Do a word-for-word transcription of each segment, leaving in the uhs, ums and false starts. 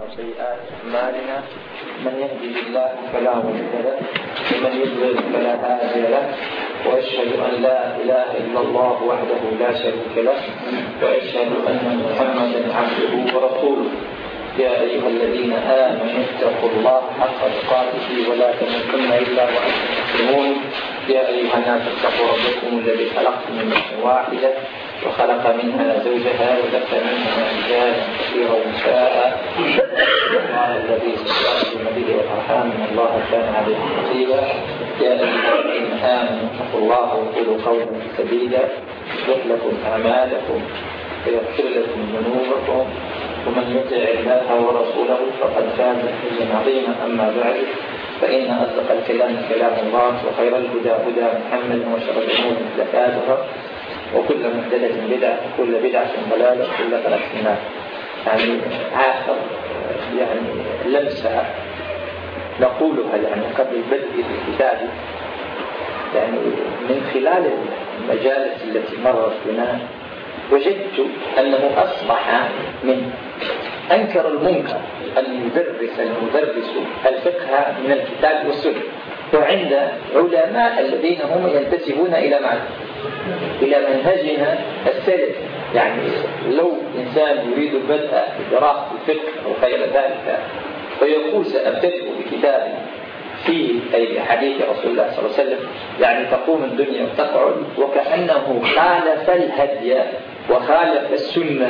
وسيئات أعمالنا من يهده الله فلا مضل له ومن يضلل فلا هادي له وأشهد أن لا إله إلا الله وحده لا شريك له وأشهد أن محمدا عبده ورسوله. يا أيها الذين آمنوا اتقوا الله حق تقاته ولا تموتن إلا وأنتم مسلمون. يا أيها الناس اتقوا ربكم الذي خلقكم من نفس واحدة وخلق منها زوجها وبث منها رجالا كثيرا ونساء. الله الذي تساءلون به والأرحام إن الله كان عليكم رقيبا. يا أيها الذين آمنوا اتقوا الله وقولوا قولا سديدا يصلح لكم أعمالكم ويغفر لكم ذنوبكم ومن يطع الله ورسوله فقد فاز فوزا عظيما. أما بعد فإن أصدق الكلام كلام الله وخير الهدى هدى محمد وشر الأمور محدثاتها وكل محدثة بدعة وكل بدعة ضلالة وكل ضلالة في النار. يعني آخر يعني لمسة نقولها يعني قبل بدء الكتاب، يعني من خلال المجالس التي مرت بنا وجدت أنه أصبح من أنكر المنكر أن يدرس المدرس الفقه من الكتاب والسنة، وعند علماء الذين هم ينتسبون إلى معه إلى منهجنا السلف. يعني لو إنسان يريد البدء بدراسة الفقه أو غير ذلك فيقول سأبتدئ بكتاب فيه أي حديث رسول الله صلى الله عليه وسلم، يعني تقوم الدنيا وتقعد وكأنه خالف الهدي وخالف السنة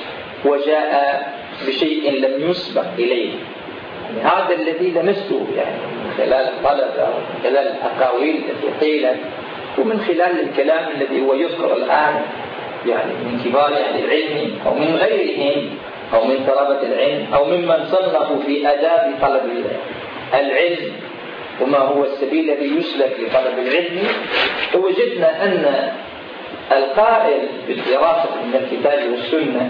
وجاء بشيء لم يسبق إليه. يعني هذا الذي لمسته يعني من خلال الطلبة ومن خلال الأقاويل التي قيلت ومن خلال الكلام الذي هو يذكر الآن يعني من كبار أهل العلم أو من غيرهم أو من طلبة العلم أو ممن صنفوا في آداب طلب العلم وما هو السبيل الذي يسلك لطلب العلم. ووجدنا أن القائل بالدراسة من الكتاب والسنة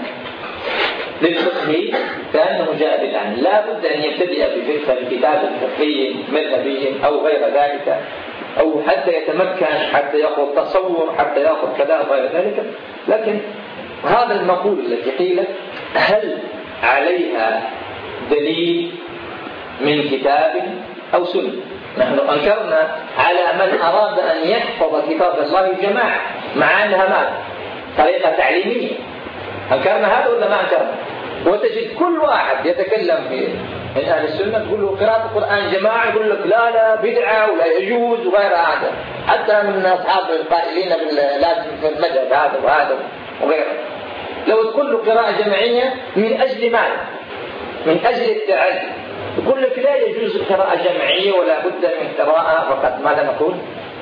للفقه كأنه جاء بالآن لا بد أن يبتدئ بفقه الكتاب الفقهي مذهبي أو غير ذلك، أو حتى يتمكن حتى يأخذ تصور حتى يأخذ كذا وغير ذلك. لكن هذا المقول التي قيلت هل عليها دليل من كتاب أو سنة؟ نحن أنكرنا على من أراد أن يحفظ كتاب الله جماعة مع أنها ماذا؟ طريقة تعليمية. أنكرنا هذا ولا ما أنكرنا؟ وتجد كل واحد يتكلم في من أهل السنة تقول له قراءة القرآن جماعة يقول لك لا لا بدعة ولا يجوز وغير هذا، حتى من أصحاب القائلين لازم في المذهب هذا وهذا وغيره. لو تقول له قراءة جماعية من أجل ماذا؟ من أجل التعلم. يقول لك لا يجوز قراءة جماعية ولا بد من قراءة فقط. ماذا نقول؟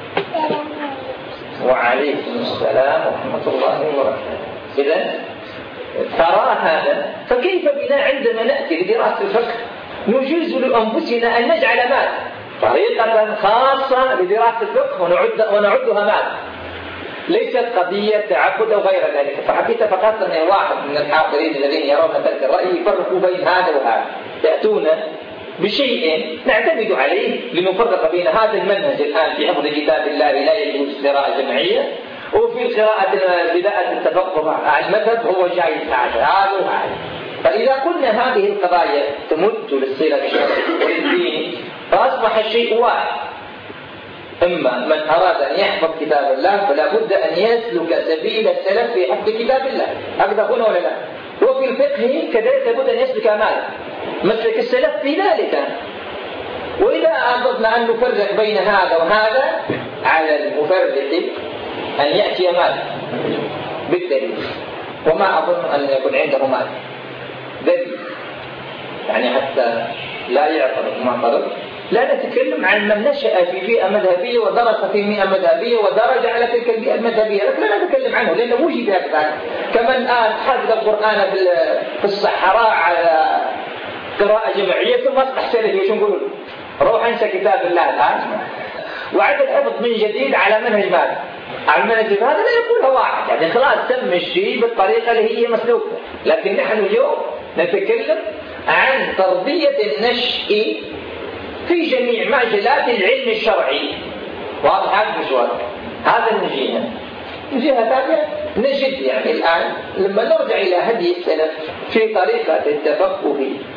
وعليكم السلام ورحمة الله وبركاته. إذن ترى هذا، فكيف بنا عندما نأتي لدراسة الفقه نجيز لأنفسنا أن نجعل ماذا؟ طريقة خاصة لدراسة الفقه ونعد ونعدها ماذا؟ ليست قضية تعبد أو غير ذلك. فحبيت فقط أن واحد من الحاضرين الذين يرون ذلك الرأي يفرقوا بين هذا وهذا، يأتون بشيء نعتمد عليه لنفرق بين هذا المنهج الآن في حفظ كتاب الله لا يجوز قراءة جماعية، وفي القراءة بداية التفقه على المذهب هو جايز هذا هذا وهذا. فإذا قلنا هذه القضايا تمد للصلة الشرعية والدين فأصبح الشيء واحد. إما من أراد أن يحفظ كتاب الله فلا بد أن يسلك سبيل السلف في حفظ كتاب الله، هكذا هنا ولا لا؟ وفي الفقه كذلك لابد أن يسلك ماذا؟ مسلك السلف في ذلك. وإذا أردنا أن نفرق بين هذا وهذا على المفرق أن يأتي ماذا؟ بالدليل. وما أظن أن يكون عنده ماذا؟ دليل. يعني حتى لا يعترض ما قرر. لا نتكلم عن من نشأ في بيئة مذهبية ودرس في بيئة مذهبية ودرج على تلك البيئة المذهبية، لكن لا نتكلم عنه لأنه وجد هكذا. كمن الآن حفظ القرآن في الصحراء على قراءة جماعية ثم أصبح سلفي، وش نقول؟ روح انسى كتاب الله الآن وعد الحفظ من جديد على منهج ماذا؟ على المنهج هذا لا يقولها واحد، يعني خلاص تم الشيء بالطريقة اللي هي مسلوكة. لكن نحن اليوم نتكلم عن تربية النشء في جميع مجالات العلم الشرعي. واضح هذا المشوار؟ هذا النجينا. جهة ثانية نجد يعني الآن لما نرجع إلى هدي السلف في طريقة التفقه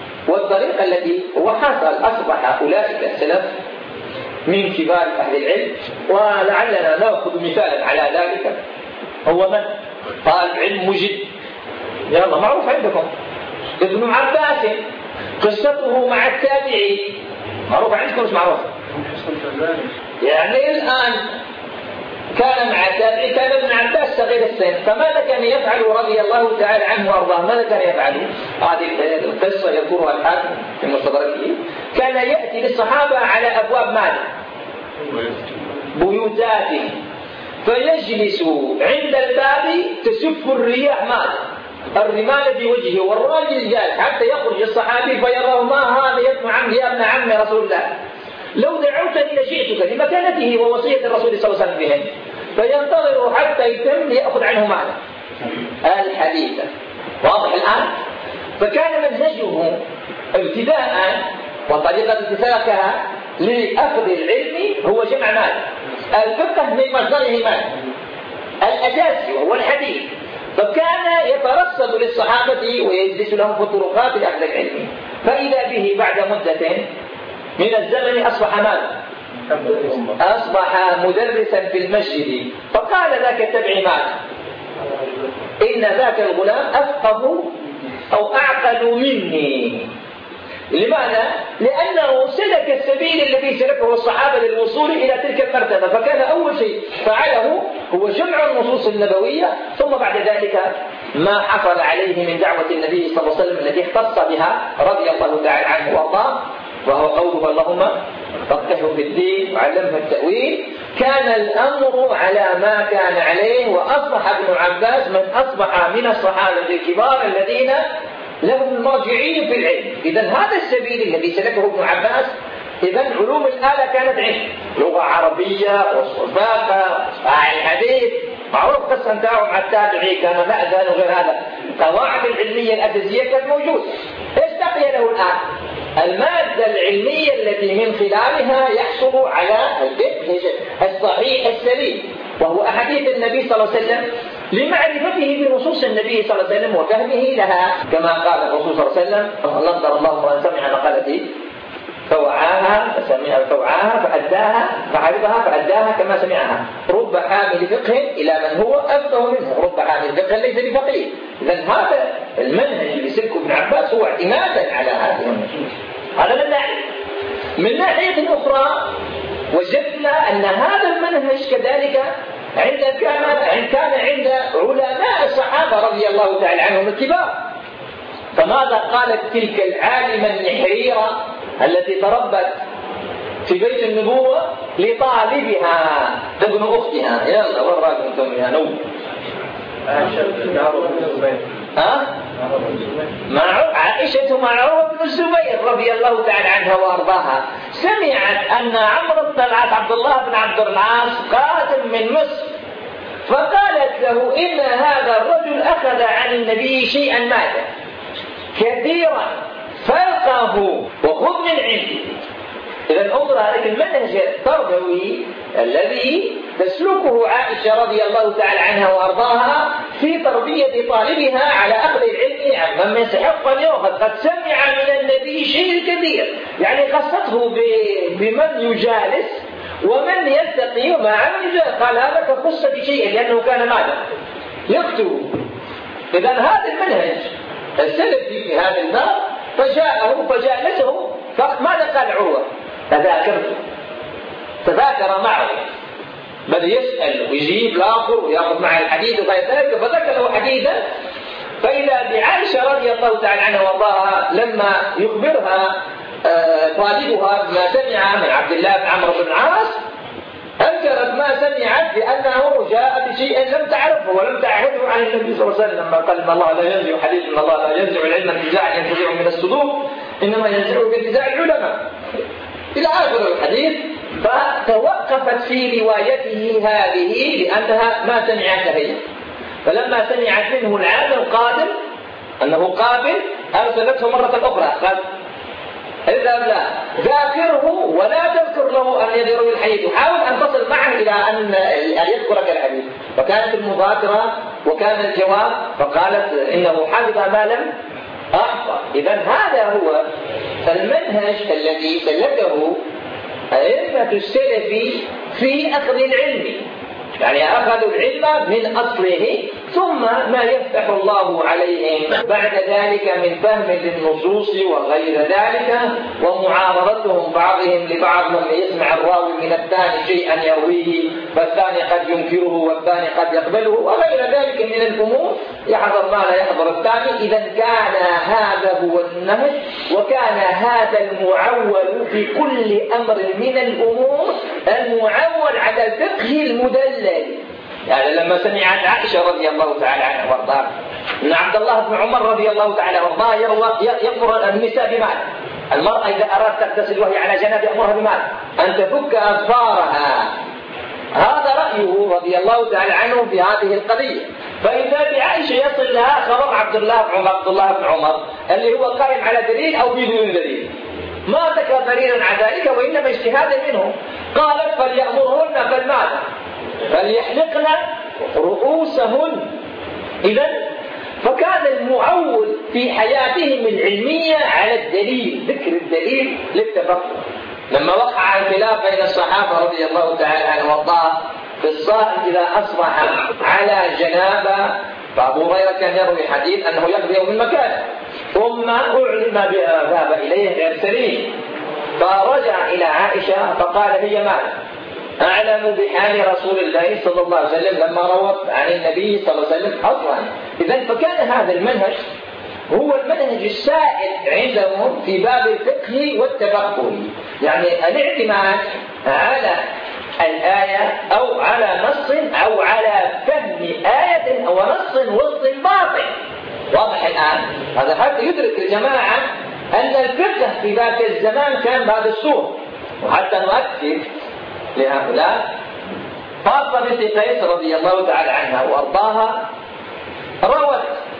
الطريقة التي هو حصل أصبح أولئك السلف من كبار أهل العلم، ولعلنا نأخذ مثالا على ذلك. هو من؟ طالب علم مجد، يلا معروف عندكم، ابن عباس، قصته مع التابعين معروف عندكم مش معروف؟ يعني الآن كان مع التابعين، كان ابن عباس صغير السن، فماذا كان يفعل رضي الله تعالى عنه وارضاه؟ ماذا كان يفعل؟ هذه القصة يذكرها الحاكم في مستدركه. كان يأتي للصحابة على أبواب مال بيوتاتهم، فيجلس عند الباب تسف الرياح مال الرمال في وجهه والراجل جالس، حتى يخرج الصحابي فيراه: ما هذا يا ابن عم يا ابن عم رسول الله، لو دعوتني لجئتك، لمكانته ووصية الرسول صلى الله عليه وسلم بهم. فينتظر حتى يتم ليأخذ عنه ماله الحديث. واضح الآن؟ فكان منهجه ابتداء والطريقة التي سلكها لأخذ العلم هو جمع مال، الفقه من مصدره مال الأساسي وهو الحديث. فكان يترصد للصحابة ويجلس لهم في الطرقات لأخذ العلم، فإذا به بعد مدة من الزمن أصبح ماذا؟ أصبح مدرسا في المسجد. فقال ذاك التبعي ماذا؟ إن ذاك الغلام أفقه أو أعقل مني. لماذا؟ لأنه سلك السبيل الذي سلكه الصحابة للوصول إلى تلك المرتبة. فكان أول شيء فعله هو جمع النصوص النبوية، ثم بعد ذلك ما حصل عليه من دعوة النبي صلى الله عليه وسلم التي اختص بها رضي الله تعالى عنه وارضاه، وهو قوله: اللهم فقهه في الدين وعلمه التأويل. كان الأمر على ما كان عليه، وأصبح ابن عباس من أصبح من الصحابة الكبار الذين لهم المرجعين في العلم. إذن هذا السبيل الذي سلكه ابن عباس، إذن علوم الآلة كانت عنده، لغة عربية والصفاقة الحديث معروف. قصة انتهوا مع التابعي كان مأذن وغير هذا، القواعد العلمية الأساسية كانت موجودة. ايش بقي له الآن؟ المادة العلمية التي من خلالها يحصل على الفقه الصحيح السليم، وهو أحاديث النبي صلى الله عليه وسلم، لمعرفته بنصوص النبي صلى الله عليه وسلم وفهمه لها، كما قال الرسول صلى الله عليه وسلم: نظر الله من سمع مقالتي فوعاها فسمع فوعاها فأداها فحفظها فأداها كما سمعها. رب حامل فقه إلى من هو أفقه منه، رب حامل فقه ليس بفقيه. إذن هذا المنهج اللي سلكه ابن عباس هو اعتمادا على هذه النصوص. هذا من ناحية. من ناحية أخرى وجدنا أن هذا المنهج كذلك عند كان كان عند علماء الصحابة رضي الله تعالى عنهم الكبار. فماذا قالت تلك العالمة النحريرة التي تربت في بيت النبوة لطالبها ابن أختها؟ يلا وراكم انتم يا نو. ها؟ مع عائشة مع عروة بن الزبير رضي الله تعالى عنها وأرضاها، سمعت أن عمرو بن العاص عبد الله بن عبد العاص قادم من مصر، فقالت له: إن هذا الرجل أخذ عن النبي شيئا ماذا كثيرا فالقه وخذ من عنده. إذن انظر هذا المنهج التربوي الذي تسلكه عائشة رضي الله تعالى عنها وأرضاها في تربية طالبها على أخذ العلم عن من يستحق أن يأخذ. قد سمع من النبي شيء كثير، يعني خصته بمن يجالس ومن يلتقي مع من يجالس. قال هذا كخص بشيء لأنه كان ماذا؟ يكتب. إذن هذا المنهج السلفي في هذا الباب، فجاءه فجالسه. فماذا قال عروة؟ تذاكرت تذاكر معه، بل يسأل ويجيب الآخر ويأخذ معه الحديث وغير ذلك، فذكر له حديثا. فإذا بعائشة رضي الله تعالى عنها وارضاها لما يخبرها طالبها بما سمع من عبد الله بن عمرو بن العاص، أنكرت ما سمعت بأنه جاء بشيء لم تعرفه ولم تعهده عن النبي صلى الله عليه وسلم. لما قال: إن الله لا ينزع حديث، إن الله لا ينزع العلم انتزاعا ينتزعه من الصدور، إنما ينزعه بانتزاع العلماء، إلى آخر الحديث. فتوقفت في روايته هذه لأنها ما سمعت هي. فلما سمعت منه العام القادم أنه قابل، أرسلته مرة أخرى قال: اذهب لا ذاكره ولا تذكر له أن يذكر الحديث، وحاول أن تصل معه إلى أن يذكرك الحديث. فكانت المذاكرة وكان الجواب، فقالت: إنه حفظ ما لم أحفظ. إذن هذا هو المنهج الذي سلكه أئمة السلف في أخذ العلم، يعني أخذوا العلم من أصله ثم ما يفتح الله عليهم بعد ذلك من فهم للنصوص وغير ذلك، ومعارضتهم بعضهم لبعض لما يسمع الراوي من الثاني شيئا يرويه فالثاني قد ينكره والثاني قد يقبله وغير ذلك من الأمور، يحضر ما لا يحضر الثاني. إذا كان هذا هو النهج، وكان هذا المعول في كل أمر من الأمور، المعول على الفقه المدلل. يعني لما سمعت عائشة رضي الله تعالى عنها وارضاها ان عبد الله بن عمر رضي الله تعالى وارضاه يأمر النساء بمال، المرأة إذا أرادت تغتسل وهي على جنابه يأمرها بمال أن تفك أظفارها، هذا رأيه رضي الله تعالى عنه في هذه القضية. فإذا بعائشة يصل لها خبر عبد الله بن عمر عبد الله بن عمر اللي هو قائم على دليل أو بدون دليل، ما ذكر دليلا على ذلك وإنما اجتهادا منه. قالت فليأمرهن فالمال فليحلقن رؤوسهن. إذن فكان المعول في حياتهم العلمية على الدليل، ذكر الدليل للتفقه. لما وقع الخلاف بين الصحابة رضي الله تعالى عنهم وارضاه في الصائم إذا أصبح على جنابه، فأبو هريرة كان يروي حديث أنه يقضي من مكانه، ثم أعلم بها ذهب إليه غير سليم، فرجع إلى عائشة فقال هي مال أعلم بحال رسول الله صلى الله عليه وسلم لما روت عن النبي صلى الله عليه وسلم أصلا. إذن فكان هذا المنهج هو المنهج السائد عندهم في باب الفقه والتفقه، يعني الاعتماد على الآية أو على نص أو على فهم آية أو نص واستنباط. واضح الآن؟ هذا حتى يدرك الجماعة أن الفقه في ذاك الزمان كان بهذا الصورة. وحتى نؤكد لهؤلاء فاطمة بنت قيس رضي الله تعالى عنها وارضاها روت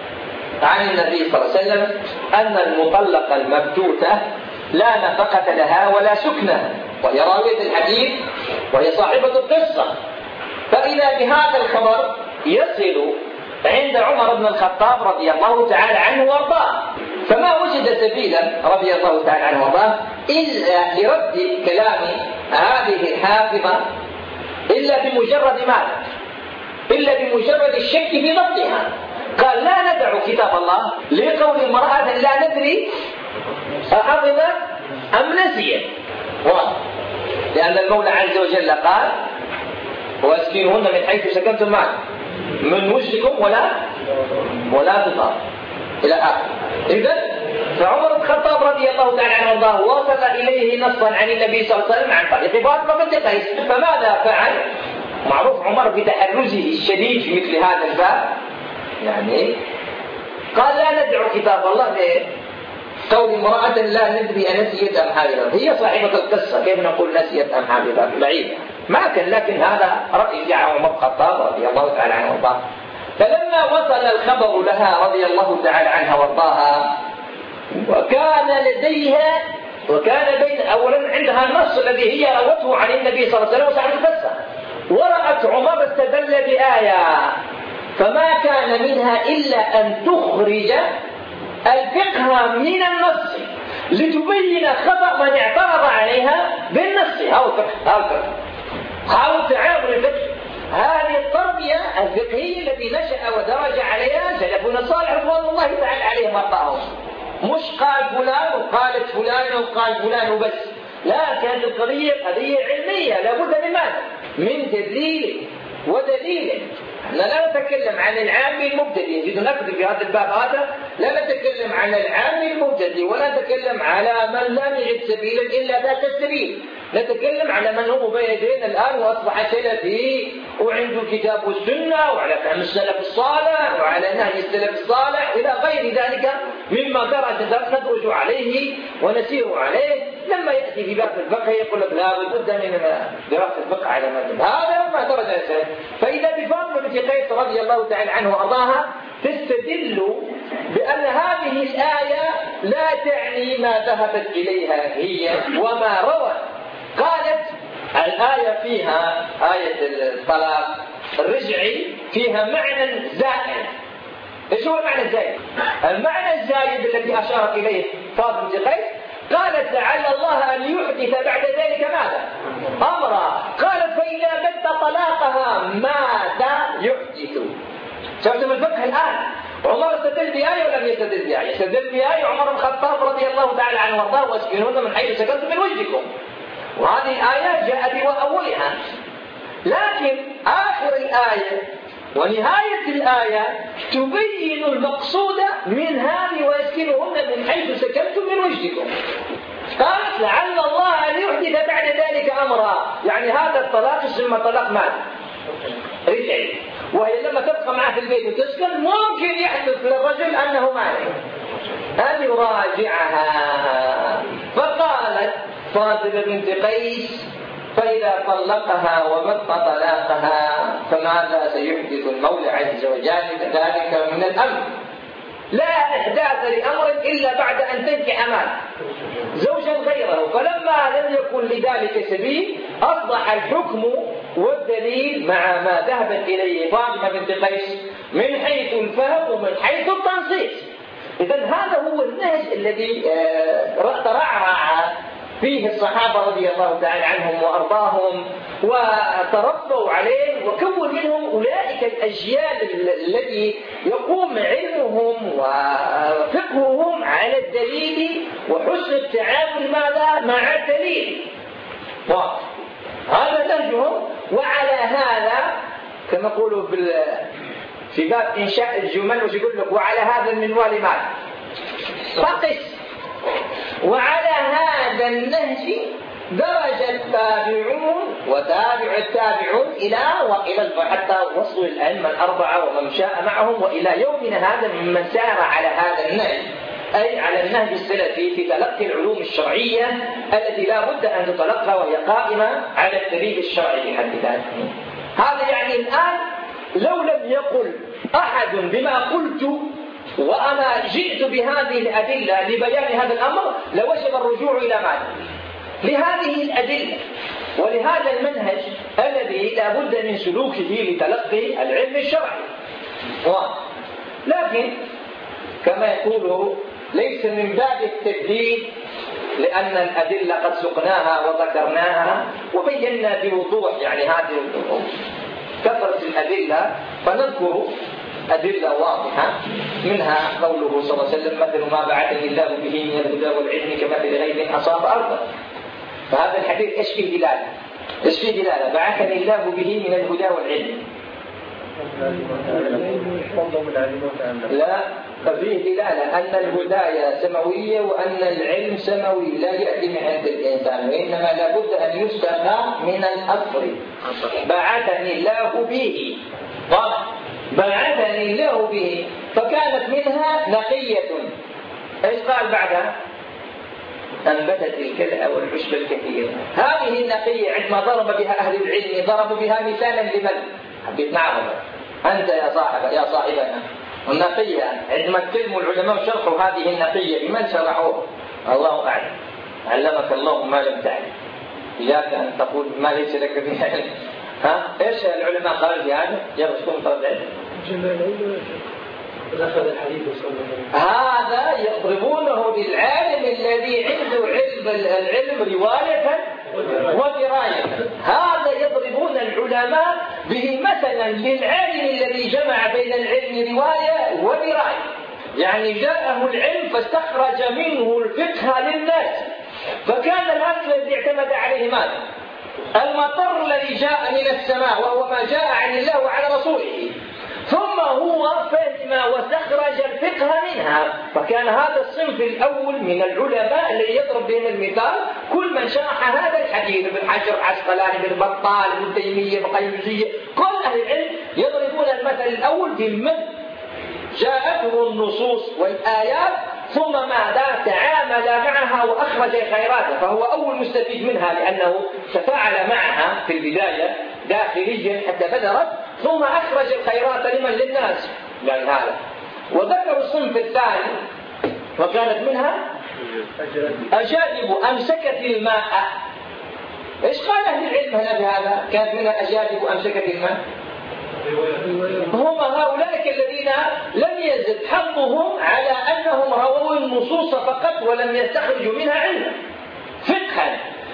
عن النبي صلى الله عليه وسلم أن المطلقة المبتوتة لا نفقة لها ولا سكنة، وهي راوية الحديث وهي صاحبة القصة. فإذا بهذا الخبر يصل عند عمر بن الخطاب رضي الله تعالى عنه وارضاه، فما وجد سبيلا رضي الله تعالى عنه وارضاه إلا لرد كلام هذه الحافظة إلا بمجرد ماذا؟ إلا بمجرد الشك في ضبطها. قال لا ندع كتاب الله لقول امرأة لا ندري أحفظت أم نسيت، لأن المولى عز وجل قال واسكنوهن من حيث سكنتم معه من وجدكم ولا ولا تضار إلى آخر. إذن فعمر بن الخطاب رضي الله تعالى عنه وارضاه وصل إليه نصا عن النبي صلى الله عليه وسلم عن طريق فاطمة بنت قيس، فماذا فعل؟ معروف عمر بتحرزه الشديد في مثل هذا الباب، يعني قال لا ندع كتاب الله ليه؟ قول امرأة لا ندري أنسيت أم حافظت، هي صاحبة القصة كيف نقول نسيت أم حافظت؟ بعيد ما كان، لكن هذا رأي جاء عمر بن الخطاب رضي الله تعالى عنه وارضاه. فلما وصل الخبر لها رضي الله تعالى عنها وارضاها وكان لديها وكان بين أولا عندها النص الذي هي روته عن النبي صلى الله عليه وسلم وصاحب القصة، ورأت عمر استدل بآية فما كان منها إلا أن تخرج الفقه من النص لتبين خطأ من اعترض عليها بالنص أو الفقه أو الفقه أو تعامل الفقه. هذه التربية الفقهية التي نشأ ودرج عليها سلفنا الصالح رضوان الله تعالى عليهم وارضاهم، مش قال فلان وقالت فلان وقال فلان وبس، لا، كانت القضية قضية علمية لابد من ماذا؟ من تدليل ودليل. احنا لا نتكلم عن العام المبتدئ، نجد نقضي في هذا الباب هذا، لا نتكلم عن العام المبتدئ ولا نتكلم على من لم يجد سبيلا إلا ذات السبيل، نتكلم على من هو بين يدينا الآن وأصبح سلفي وعنده الكتاب والسنة وعلى فهم السلف الصالح وعلى نهج السلف الصالح إلى غير ذلك مما درج ندرج عليه ونسير عليه. لما يأتي في باب الفقه يقول لك لا بد من دراسة الفقه على مذهب، هذا ما درج السلف. فإذا بفاطمة بنت قيس رضي الله تعالى عنه وأرضاها تستدل بأن هذه الآية لا تعني ما ذهبت إليها هي وما روت. قالت الآية فيها آية الطلاق الرجعي فيها معنى زائد. ايش هو المعنى الزائد؟ المعنى الزائد الذي أشارت إليه فاطمة بنت قيس، أن يحدث بعد ذلك ماذا؟ أمرا. قال فإذا بد طلاقها ماذا يحدث؟ شفتم الفقه الآن؟ عمر استدل بآية ولم يستدل بآية. استدل بآية عمر بن الخطاب رضي الله تعالى عنه وارضاه واسكنوهن من حيث سكنتم من وجدكم، وهذه الآية جاءت بأولها. لكن آخر الآية ونهاية الآية تبين المقصود من هذه واسكنوهن من حيث سكنتم من وجدكم. قالت لعل الله أن يحدث بعد ذلك أمرا، يعني هذا الطلاق يسمى طلاق مال رجعي، وهي لما تبقى معه في البيت وتسكن ممكن يحدث للرجل أنه مانع أن يراجعها. فقالت فاطمة بنت قيس فإذا طلقها وبط طلاقها فماذا سيحدث المولى عز وجل ذلك من الأمر؟ لا إحداث لأمر إلا بعد أن تنكح مال زوجا غيره. فلما لم يكن لذلك سبيل أصبح الحكم والدليل مع ما ذهبت إليه فاطمة بنت قيس من حيث الفهم ومن حيث التنصيص. إذن هذا هو النهج الذي ترعرع فيه الصحابة رضي الله تعالى عنهم وأرضاهم وتربوا عليه، وكون منهم أولئك الأجيال الذي يقوم علمهم وفقههم على الدليل وحسن التعامل ماذا مع الدليل. هذا نهجهم. وعلى هذا كما يقولوا في باب إنشاء الجمل وش يقول لك وعلى هذا المنوال مال فقس. وعلى هذا النهج درج التابعون وتابع التابعون إلى وإلى حتى وصلوا الأئمة الأربعة ومن شاء معهم وإلى يومنا هذا ممن سار على هذا النهج، أي على النهج السلفي في تلقي العلوم الشرعية التي لا بد أن تتلقى وهي قائمة على الدليل الشرعي في حد ذاته. هذا يعني الآن لو لم يقل أحد بما قلت وأنا جئت بهذه الأدلة لبيان هذا الأمر لوجب الرجوع إلى ماذا؟ لهذه الأدلة ولهذا المنهج الذي لا بد من سلوكه لتلقي العلم الشرعي. لكن كما يقول ليس من باب التبديل، لأن الأدلة قد سقناها وذكرناها وبينا بوضوح يعني هذه الأمور كثرة الأدلة، فنذكر أدلة واضحة منها قوله صلى الله عليه وسلم مثل ما بعثني الله به من الهدى والعلم كمثل غيث أصاب أرضا. فهذا الحديث ايش فيه دلالة؟ ايش فيه دلالة؟ بعثني الله به من الهدى والعلم. لا، ففيه دلالة أن الهداية سماوية وأن العلم سماوي لا يأتي من عند الإنسان، وإنما لابد أن يستقى من الأصل. بعثني الله به بعثني الله به فكانت منها نقية. ايش قال بعدها؟ أنبتت الكلأ والعشب الكثير. هذه النقية عندما ضرب بها أهل العلم ضربوا بها مثالا لمن؟ حبيت معهم أنت يا صاحب يا صاحبنا. النقية عندما تكلموا العلماء شرحوا هذه النقية بمن شرحوه؟ الله أعلم. علمك الله ما لم تعلم، إياك أن تقول ما ليس لك به علم. ها ايش العلماء قالوا في هذا؟ يرسلون طلب العلم. هذا يضربونه للعالم الذي عنده علم العلم رواية ودراية. هذا يضربون العلماء به مثلا للعالم الذي جمع بين العلم رواية ودراية، يعني جاءه العلم فاستخرج منه الفقه للناس، فكان الأصل الذي اعتمد عليه ماذا؟ المطر الذي جاء من السماء وهو ما جاء عن الله وعن رسوله، ثم هو فهم واستخرج الفقه منها. فكان هذا الصنف الأول من العلماء الذي يضرب بهم المثال كل من شرح هذا الحديث، ابن حجر عسقلاني بن بطال بن تيمية بن قيم الجوزية، كل أهل العلم يضربون المثل الأول بمن جاءته النصوص والآيات ثم ماذا تعامل معها وأخرج خيراتها، فهو أول مستفيد منها لأنه تفاعل معها في البداية داخليا حتى بدرت، ثم أخرج الخيرات لمن للناس يعني هذا. وذكر الصنف الثاني وكانت منها أجادب أمسكت الماء. إيش قال أهل العلم هنا بهذا؟ كانت منها أجادب أمسكت الماء. هم هؤلاء الذين لم يزد حظهم على أنهم رووا النصوص فقط ولم يستخرجوا منها علما فقها،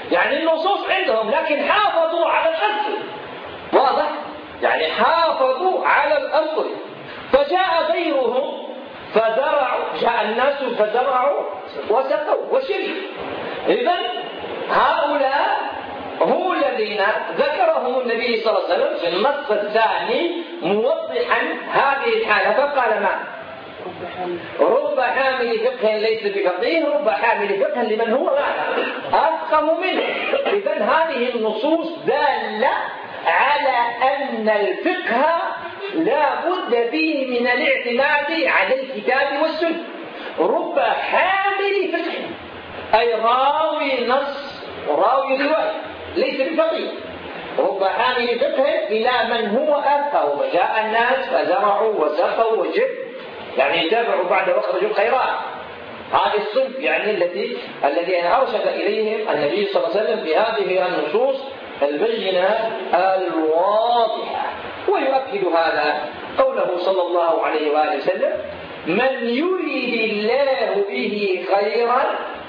يعني النصوص عندهم لكن حافظوا على الأصل. واضح؟ يعني حافظوا على الأصل. فجاء غيرهم فزرعوا، جاء الناس فزرعوا وسقوا وشربوا. إذن هؤلاء هم الذين ذكرهم النبي صلى الله عليه وسلم في النص الثاني موضحا هذه الحالة، فقال ما رب حامل فقه ليس بفقيه، رب حامل فقه لمن هو أفقه منه. إذن هذه النصوص دالة على أن الفقه لا بد فيه من الاعتماد على الكتاب والسنة. رب حامل فقه أي راوي نص راوي رواية ليس بفقيه، رب حامل فقه إلى من هو أفقه. وجاء الناس فزرعوا وسقوا وجبوا، يعني تابعوا بعد واخرجوا الخيرات. هذه الصنف يعني التي الذين أرشد إليهم النبي صلى الله عليه وسلم في هذه النصوص البينة الواضحة. ويؤكد هذا قوله صلى الله عليه وآله وسلم من يريد الله به خيرا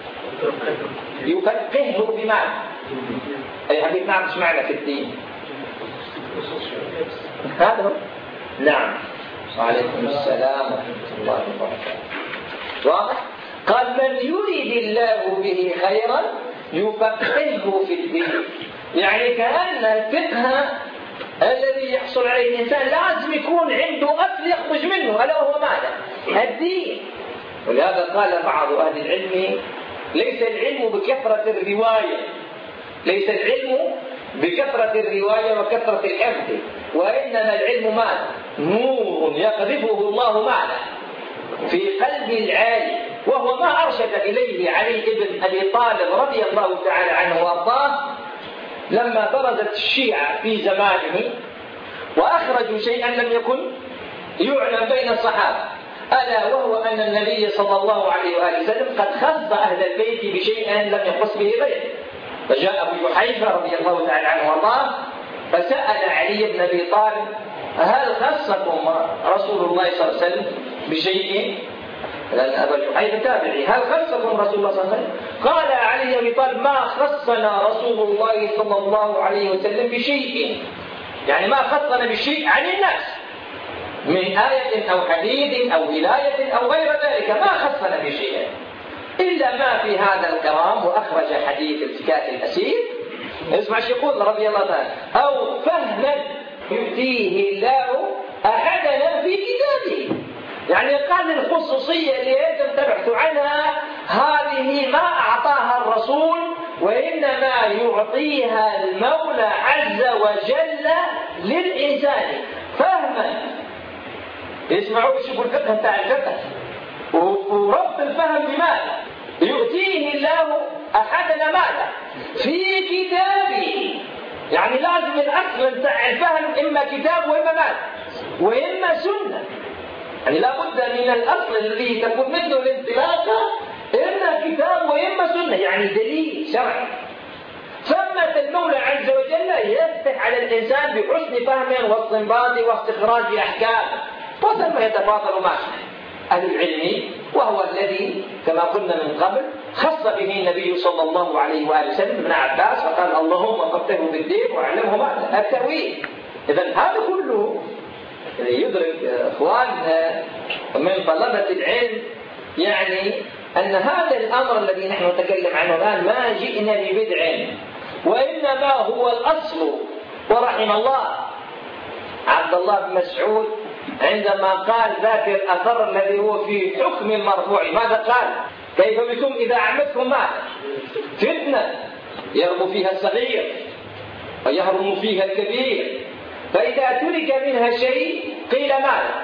يفقهه بمعنى أي حديث. نعم، مش معنى في الدين هذا. نعم، وعليكم السلام ورحمة الله وبركاته. واضح؟ قال من يريد الله به خيرا يفقهه في الدين. يعني كأن الفقه الذي يحصل عليه الإنسان لازم يكون عنده أصل يخرج منه، ألا وهو ماذا؟ الدين. ولهذا قال بعض أهل العلم ليس العلم بكثرة الرواية، ليس العلم بكثرة الرواية وكثرة الحفظ، وإنما العلم ماذا؟ نور يقذفه الله ماذا؟ في قلب العالم، وهو ما أرشد إليه علي بن أبي طالب رضي الله تعالى عنه وأرضاه لما برزت الشيعة في زمانه وأخرجوا شيئا لم يكن يعلم بين الصحابة، ألا وهو أن النبي صلى الله عليه وآله وسلم قد خص أهل البيت بشيء لم يخص به غيره. فجاء أبو يحيى رضي الله تعالى عنه وارضاه فسأل علي بن أبي طالب هل خصكم رسول الله صلى الله عليه وسلم بشيء؟ لأن أبا يحيى تابعي، هل خصكم رسول الله صلى الله عليه وسلم؟ قال علي بن أبي طالب ما خصنا رسول الله صلى الله عليه وسلم بشيء، يعني ما خصنا بشيء عن الناس من آية أو حديث أو ولاية أو غير ذلك، ما خصنا بشيء إلا ما في هذا الكرام. وأخرج حديث التكات الأسير، اسمع ايش يقول رضي الله عنه، أو فهما يؤتيه الله أحدنا في كتابه. يعني قال الخصوصية اللي يجب تبحث عنها هذه ما أعطاها الرسول، وإنما يعطيها المولى عز وجل للإنسان فهما. اسمعوا ايش يقول الفقه بتاع الفقه وربط الفهم بماذا؟ يؤتيه الله أحدنا ماذا؟ في كتابه. يعني لازم الأصل بتاع الفهم إما كتاب وإما ماذا؟ وإما سنة. يعني لا بد من الأصل الذي تكون منه الانطلاقة إما كتاب وإما سنة، يعني دليل شرعي. ثمة المولى عز وجل يفتح على الإنسان بحسن فهم واستنباط واستخراج أحكام، وثم يتفاضل معه أهل العلم، وهو الذي كما قلنا من قبل خص به النبي صلى الله عليه وآله وسلم ابن عباس فقال اللهم فقهه بالدين وعلمه معنى التأويل. إذن هذا كله يدرك إخواننا من طلبة العلم يعني أن هذا الأمر الذي نحن نتكلم عنه الآن ما جئنا ببدع، وإنما هو الأصل. ورحم الله عبد الله بن مسعود عندما قال ذاك الأثر الذي هو في حكم المرفوع ماذا قال؟ كيف بكم إذا عمتكم ماذا؟ فتنة يربو فيها الصغير ويهرم فيها الكبير، فإذا ترك منها شيء قيل ماذا؟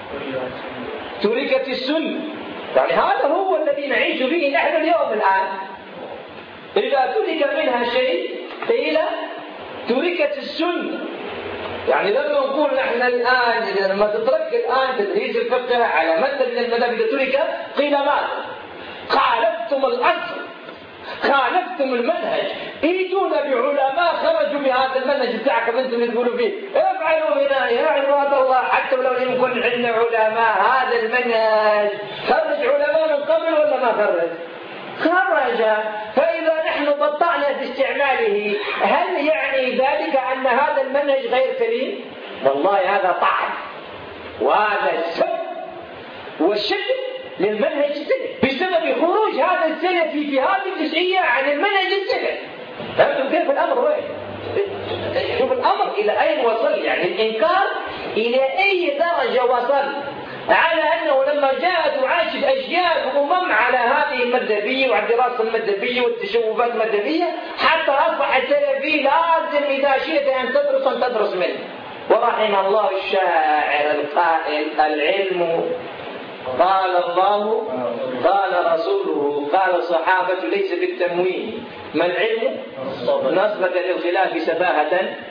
تركت السنة. يعني هذا هو الذي نعيش به نحن اليوم الآن. إذا ترك منها شيء قيل تركت السنة. يعني لما نقول نحن الآن لما تترك الآن تدريس الفقه على مدى من المذاهب إذا ترك قيل ماذا؟ خالفتم الأصل، خالفتم المنهج. ايتونا بعلماء خرجوا بهذا المنهج بتاعكم انتم اللي تقولوا فيه، افعلوا بنا يا عباد الله حتى ولو لم يكن عندنا علماء. هذا المنهج خرج علماء من قبل ولا ما خرج؟ خرج. فإذا نحن بطأنا مسألة استعماله هل يعني ذلك أن هذا المنهج غير سليم؟ والله هذا طعن وهذا السب والشتم للمنهج السلفي بسبب خروج هذا السلفي في هذه الجزئية عن المنهج السلفي. فهمتم كيف الأمر وين؟ شوف الأمر إلى أين وصل، يعني الإنكار إلى أي درجة وصل، على أنه لما جاءت وعاشت أجيال وأمم على هذه المذهبية وعلى الدراسة المذهبية والتشوفات المذهبية حتى أصبح السلفي لازم إذا شئت أن تدرس أن تدرس منه. ورحم الله الشاعر القائل: العلم قال الله قال رسوله قال الصحابة ليس بالتموين، ما العلم؟ نسبة للخلاف سفاهة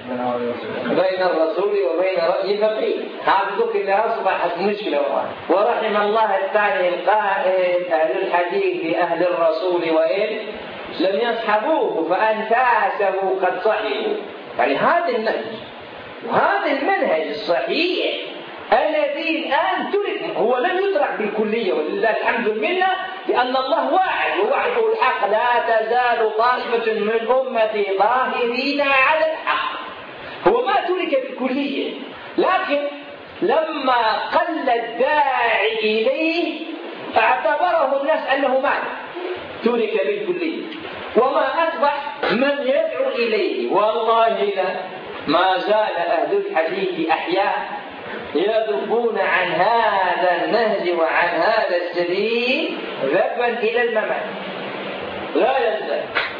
بين الرسول وبين رأي فقيه. هذا كلها أصبحت مشكلة. ورحم الله الثاني القائل: أهل الحديث أهل الرسول وإن لم يصحبوه فأنفاسه قد صحبوا. يعني هذا النهج وهذا المنهج الصحيح الذي الآن ترك، هو لم يترك بالكلية ولله الحمد لله، لأن الله واعد ووعده الحق: لا تزال طائفة من أمتي ظاهرين على الحق. هو ما ترك بالكلية، لكن لما قل الداعي إليه اعتبره الناس أنه معنى ترك بالكلية، وما أصبح من يدعو إليه. والله لا ما زال أهل الحديث أحياء يذبون عن هذا النهج وعن هذا السبيل ذبا إلى الممات لا يزال.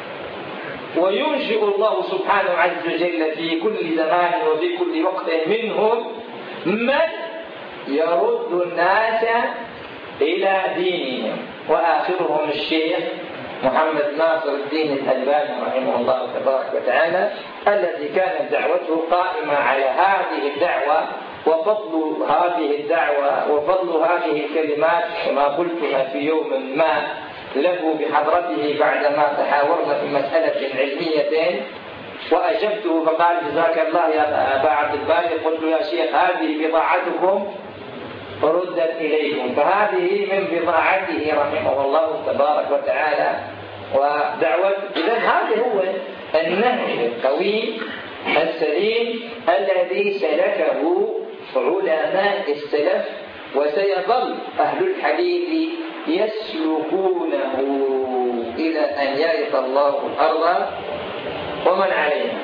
وينشئ الله سبحانه عز وجل في كل زمان وفي كل وقت منهم من يرد الناس إلى دينهم. وآخرهم الشيخ محمد ناصر الدين الألباني رحمه الله تبارك وتعالى، الذي كانت دعوته قائمة على هذه الدعوة وفضل هذه الدعوة وفضل هذه الكلمات، وما قلتها في يوم ما له بحضرته بعدما تحاورنا في مسألة علمية، وأجبته فقال: جزاك الله يا أبا عبد الباري. قلت: يا شيخ هذه بضاعتكم ردت إليكم. فهذه من بضاعته رحمه الله تبارك وتعالى ودعوته. إذن هذا هو النهج القوي السليم الذي سلكه علماء السلف، وسيظل أهل الحديث يسلكونه إلى أن يرث الله الأرض ومن عليها.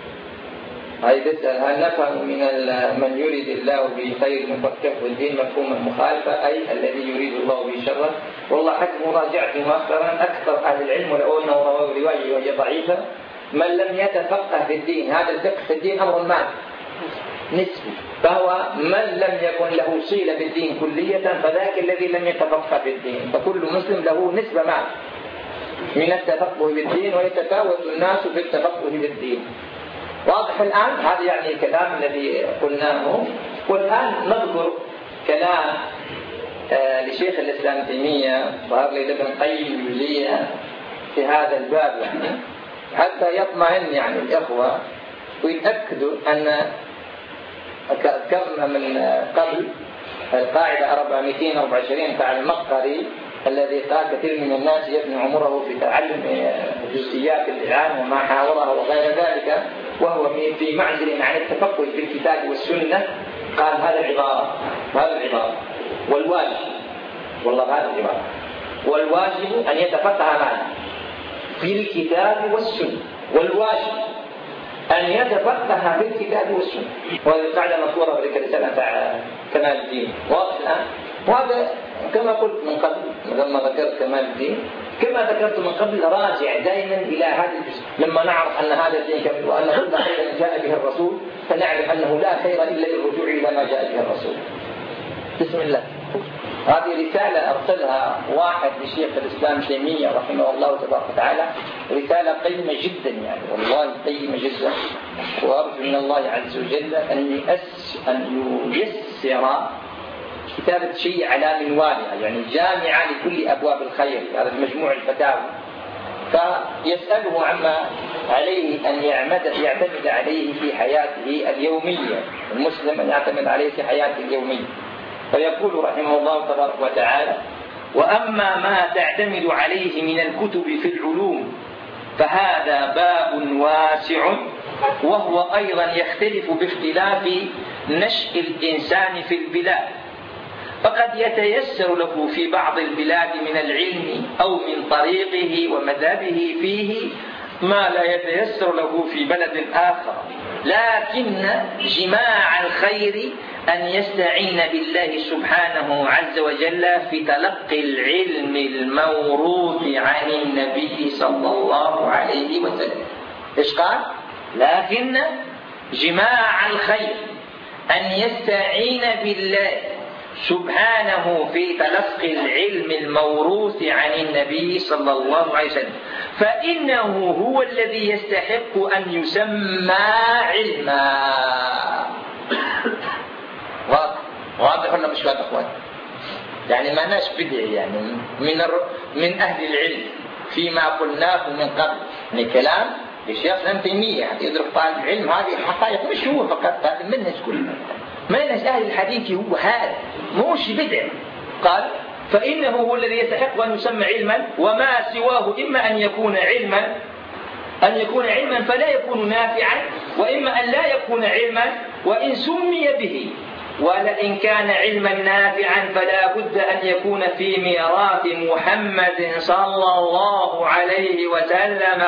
هاي تسأل: هل نفهم من من يريد الله به خير مفكك والدين مفهوم المخالفة، أي الذي يريد الله به شرا؟ والله حسب مراجعتي مؤخرا أكثر أهل العلم، ولو أنه رواه رواية وهي ضعيفة، من لم يتفقه في الدين. هذا الفقه في الدين أمر ما نسبي، فهو من لم يكن له صلة بالدين كلية فذاك الذي لم يتفقه في الدين. فكل مسلم له نسبة ما من التفقه بالدين، ويتفاوت الناس في التفقه بالدين. واضح الآن؟ هذا يعني الكلام الذي قلناه. والآن نذكر كلام آه لشيخ الإسلام تيمية ظهر لي ابن القيم الجوزية في هذا الباب، يعني حتى يطمئن يعني الإخوة ويتأكدوا أن ذكرنا من قبل القاعدة أربعمائة وأربعة وعشرين بتاع المقري الذي قال: كثير من الناس يبني عمره في تعلم جزئيات الإعلام وما حاورها وغير ذلك، وهو في معزل عن التفقه في الكتاب والسنة. قال هذا العبارة هذا العبارة والواجب، والله هذا العبارة والواجب أن يتفقه معنا في الكتاب والسنة، والواجب أن يتفقه في الكتاب والسنة. وهذه القاعدة مذكورة في رسالة كمال الدين. واضح الآن؟ وهذا كما قلت من قبل لما ذكرت كمال الدين، كما ذكرت من قبل، راجع دائما إلى هذا الجزء. لما نعرف أن هذا الدين كامل وأن كل خير جاء به الرسول، فنعرف أنه لا خير إلا للرجوع إلى ما جاء به الرسول. بسم الله. هذه رسالة أرسلها واحد لشيخ الإسلام تيمية رحمه الله تبارك وتعالى، رسالة قيمة جدا يعني، والله قيمة جدا. وأرجو من الله عز وجل أن يأس أن ييسر كتابة شيء على منوالها، يعني جامعة لكل أبواب الخير، هذا مجموع الفتاوى. فيسأله عما عليه أن يعمد يعتمد عليه في حياته اليومية، المسلم أن يعتمد عليه في حياته اليومية. فيقول رحمه الله تبارك وتعالى: وأما ما تعتمد عليه من الكتب في العلوم فهذا باب واسع، وهو أيضا يختلف باختلاف نشء الإنسان في البلاد، فقد يتيسر له في بعض البلاد من العلم أو من طريقه ومذهبه فيه ما لا يتيسر له في بلد آخر، لكن جماع الخير أن يستعين بالله سبحانه عز وجل في تلقي العلم الموروث عن النبي صلى الله عليه وسلم. إيش قال؟ لكن جماع الخير أن يستعين بالله سبحانه في تلقي العلم الموروث عن النبي صلى الله عليه وسلم، فإنه هو الذي يستحق أن يسمى علما. واضح واضح ولا مش واضح اخوان؟ يعني ما ناش بدعي يعني من الر... من أهل العلم فيما قلناه من قبل، من كلام لشيخنا ابن تيمية يدرك طالب العلم هذه حقائق، مش هو فقط، هذا المنهج كله، منهج أهل الحديث هو هذا، موش بدع. قال فإنه هو الذي يستحق أن يسمى علما، وما سواه إما أن يكون علما أن يكون علما فلا يكون نافعا، وإما أن لا يكون علما وإن سمي به، ولئن كان علما نافعا فلا بد أن يكون في ميراث محمد صلى الله عليه وسلم